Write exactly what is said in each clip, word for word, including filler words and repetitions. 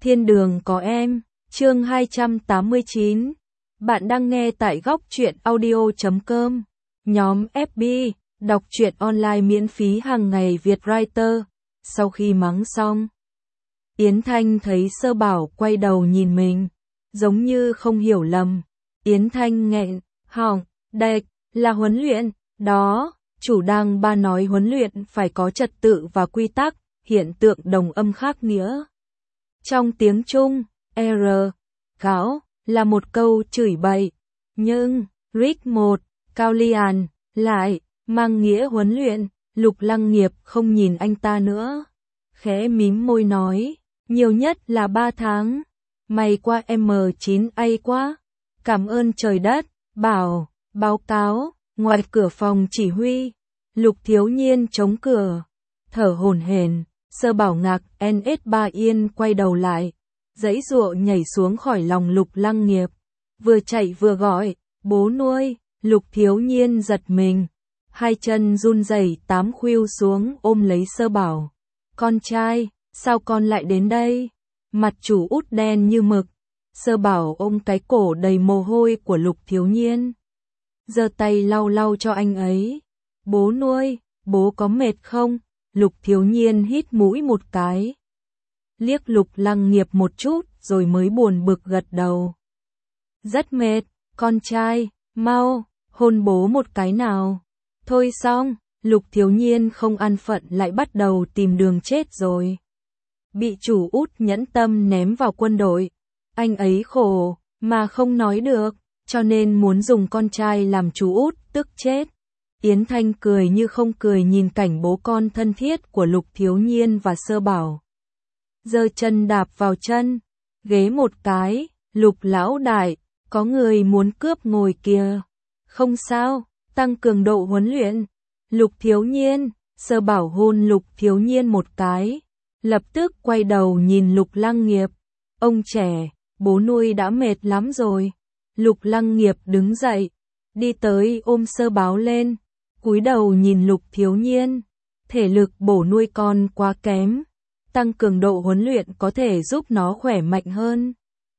Thiên đường có em, chương hai trăm tám mươi chín. Bạn đang nghe tại góc truyện audio chấm com. Nhóm ép bê, đọc truyện online miễn phí hàng ngày Việt Writer. Sau khi mắng xong, Yến Thanh thấy Sơ Bảo quay đầu nhìn mình, giống như không hiểu lầm. Yến Thanh nghẹn họng, đệch, là huấn luyện, đó, chủ đang ba nói huấn luyện phải có trật tự và quy tắc, hiện tượng đồng âm khác nghĩa. Trong tiếng Trung, R, gáo, là một câu chửi bậy, nhưng, Rick một, Cao Lian, lại, mang nghĩa huấn luyện. Lục Lăng Nghiệp không nhìn anh ta nữa, khẽ mím môi nói, nhiều nhất là ba tháng, mày qua M chín A quá, cảm ơn trời đất. Bảo, báo cáo, ngoài cửa phòng chỉ huy, Lục Thiếu Nhiên chống cửa, thở hổn hển. Sơ Bảo ngạc N S ba Yên quay đầu lại, giãy giụa nhảy xuống khỏi lòng Lục Lăng Nghiệp, vừa chạy vừa gọi, bố nuôi. Lục Thiếu Nhiên giật mình, hai chân run rẩy tám khuỵu xuống ôm lấy Sơ Bảo. Con trai, sao con lại đến đây? Mặt chủ út đen như mực. Sơ Bảo ôm cái cổ đầy mồ hôi của Lục Thiếu Nhiên, giơ tay lau lau cho anh ấy. Bố nuôi, bố có mệt không? Lục Thiếu Nhiên hít mũi một cái, liếc Lục Lăng Nghiệp một chút rồi mới buồn bực gật đầu. Rất mệt, con trai, mau, hôn bố một cái nào. Thôi xong, Lục Thiếu Nhiên không an phận lại bắt đầu tìm đường chết rồi. Bị chủ út nhẫn tâm ném vào quân đội, anh ấy khổ, mà không nói được, cho nên muốn dùng con trai làm chú út, tức chết. Yến Thanh cười như không cười nhìn cảnh bố con thân thiết của Lục Thiếu Nhiên và Sơ Bảo. Giơ chân đạp vào chân, ghế một cái, Lục lão đại, có người muốn cướp ngồi kìa. Không sao, tăng cường độ huấn luyện. Lục Thiếu Nhiên, Sơ Bảo hôn Lục Thiếu Nhiên một cái, lập tức quay đầu nhìn Lục Lăng Nghiệp. Ông trẻ, bố nuôi đã mệt lắm rồi. Lục Lăng Nghiệp đứng dậy, đi tới ôm Sơ Bảo lên, cúi đầu nhìn Lục Thiếu Nhiên. Thể lực bổ nuôi con quá kém, tăng cường độ huấn luyện có thể giúp nó khỏe mạnh hơn.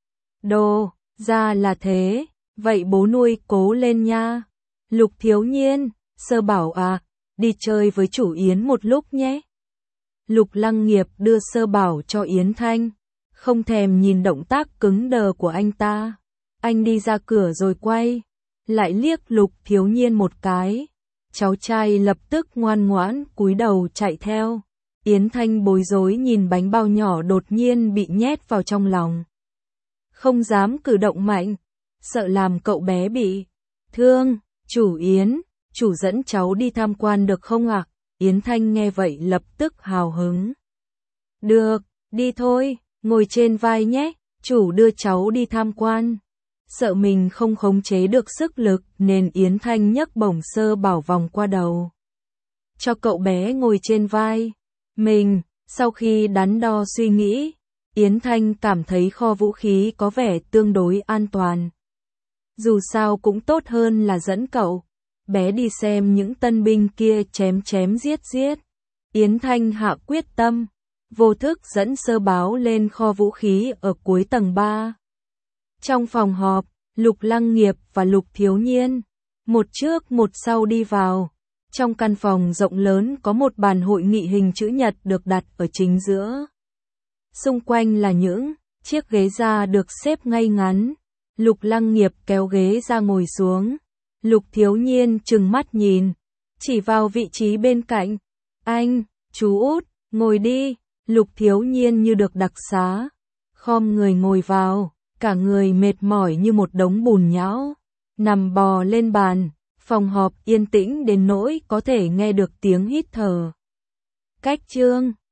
Đồ, ra là thế, vậy bố nuôi cố lên nha. Lục Thiếu Nhiên, Sơ Bảo à, đi chơi với chủ Yến một lúc nhé. Lục Lăng Nghiệp đưa Sơ Bảo cho Yến Thanh, không thèm nhìn động tác cứng đờ của anh ta. Anh đi ra cửa rồi quay, lại liếc Lục Thiếu Nhiên một cái. Cháu trai lập tức ngoan ngoãn cúi đầu chạy theo. Yến Thanh bối rối nhìn bánh bao nhỏ đột nhiên bị nhét vào trong lòng, không dám cử động mạnh, sợ làm cậu bé bị thương. Chủ Yến, chủ dẫn cháu đi tham quan được không ạ? Yến Thanh nghe vậy lập tức hào hứng. Được, đi thôi, ngồi trên vai nhé, chủ đưa cháu đi tham quan. Sợ mình không khống chế được sức lực nên Yến Thanh nhấc bổng Sơ Bảo vòng qua đầu, cho cậu bé ngồi trên vai mình. Sau khi đắn đo suy nghĩ, Yến Thanh cảm thấy kho vũ khí có vẻ tương đối an toàn. Dù sao cũng tốt hơn là dẫn cậu bé đi xem những tân binh kia chém chém giết giết. Yến Thanh hạ quyết tâm, vô thức dẫn Sơ Bảo lên kho vũ khí ở cuối tầng ba. Trong phòng họp, Lục Lăng Nghiệp và Lục Thiếu Nhiên, một trước một sau đi vào. Trong căn phòng rộng lớn có một bàn hội nghị hình chữ nhật được đặt ở chính giữa. Xung quanh là những chiếc ghế da được xếp ngay ngắn. Lục Lăng Nghiệp kéo ghế ra ngồi xuống. Lục Thiếu Nhiên trừng mắt nhìn, chỉ vào vị trí bên cạnh. Anh, chú út, ngồi đi. Lục Thiếu Nhiên như được đặc xá, khom người ngồi vào, cả người mệt mỏi như một đống bùn nhão, nằm bò lên bàn. Phòng họp yên tĩnh đến nỗi có thể nghe được tiếng hít thở. Cách chương